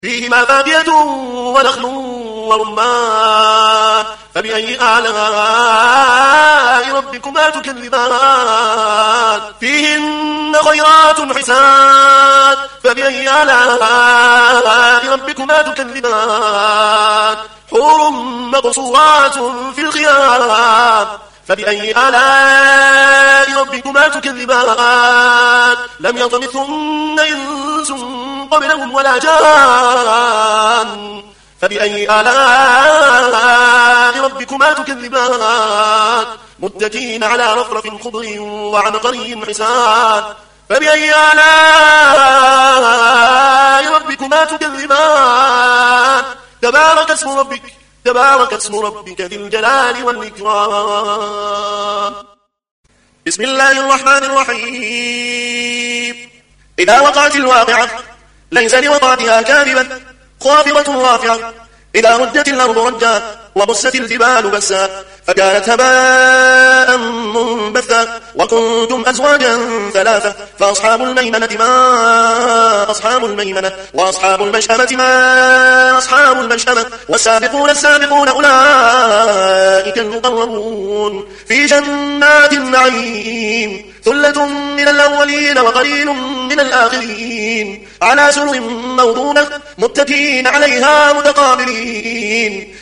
فيهما فاكهة ونخل ورمان فبأي آلاء ربكما تكذبان فيهن خيرات حسان فبأي آلاء ربكما تكذبان حور مقصورات في الخيام فبأي آلاء ربكما تكذبان لم يطمثهن إنس قبلهم ولا جان فبأي آلاء ربكما تكذبان متكئين على رفرف خضر وعبقري حسان فبأي آلاء ربكما تكذبان تبارك اسم ربك ذي الجلال والإكرام. بسم الله الرحمن الرحيم. إذا وقعت الواقعة ليس لوقعتها كاذبة خافضة رافعة إذا رجت الأرض رجا وبست الجبال بسا فكانت هباء منبثا وكنتم أزواجا ثلاثة فأصحاب الميمنة ما أصحاب الميمنة وأصحاب المشأمة ما أصحاب المشأمة والسابقون السابقون أولئك المقربون في جنات النعيم ثلة من الأولين وقليل من الآخرين على سرر موضونة متكئين عليها متقابلين